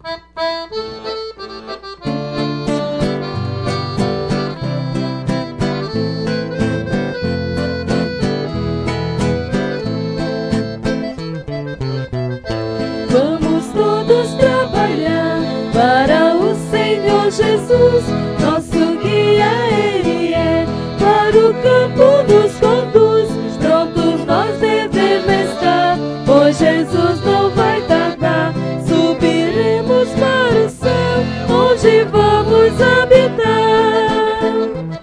Vamos todos trabalhar para o Senhor Jesus, nosso guia Ele é, para o campo nos conduz, prontos nós devemos estar, pois Jesus não vai tardar, subiremos para o céu, onde vamos habitar.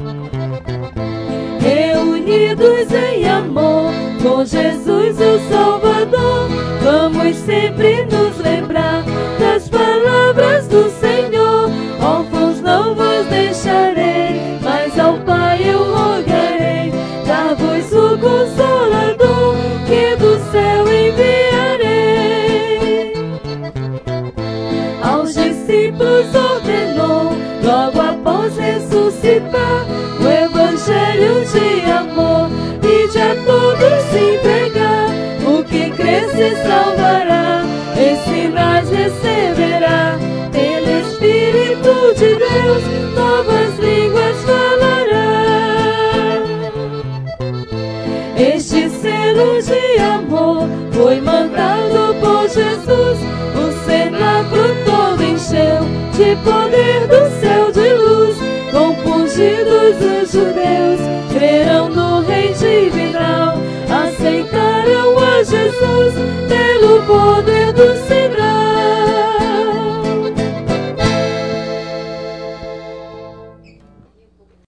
Reunidos em amor, com Jesus o Salvador, vamos sempre nos lembrar das palavras do Senhor. Órfãos não vos deixarei, mas ao Pai eu rogarei, dar-vos o Consolador, que do céu enviarei. Aos discípulos ordenou, logo após ressuscitar, o Evangelho de amor, ide a todos se pregar. O que crer se salvará, sinais receberá, pelo Espírito de Deus novas línguas falará. Este selo de amor foi mandado por Jesus, o cenáculo todo encheu de poder